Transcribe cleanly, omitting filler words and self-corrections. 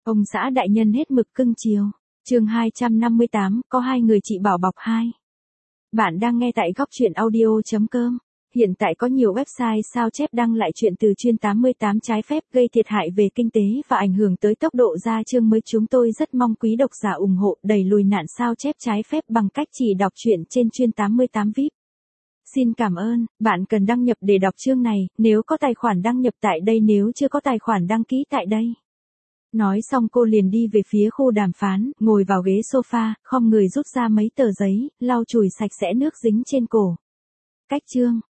Ông xã đại nhân hết mực cưng chiều. Chương 258, có hai người chị bảo bọc 2. Bạn đang nghe tại góc truyện audio.com. Hiện tại có nhiều website sao chép đăng lại chuyện từ chuyên 88 trái phép gây thiệt hại về kinh tế và ảnh hưởng tới tốc độ ra chương mới. Chúng tôi rất mong quý độc giả ủng hộ đẩy lùi nạn sao chép trái phép bằng cách chỉ đọc truyện trên chuyên 88 VIP. Xin cảm ơn. Bạn cần đăng nhập để đọc chương này, nếu có tài khoản đăng nhập tại đây, nếu chưa có tài khoản đăng ký tại đây. Nói xong cô liền đi về phía khu đàm phán, ngồi vào ghế sofa, khom người rút ra mấy tờ giấy, lau chùi sạch sẽ nước dính trên cổ. Cách chương,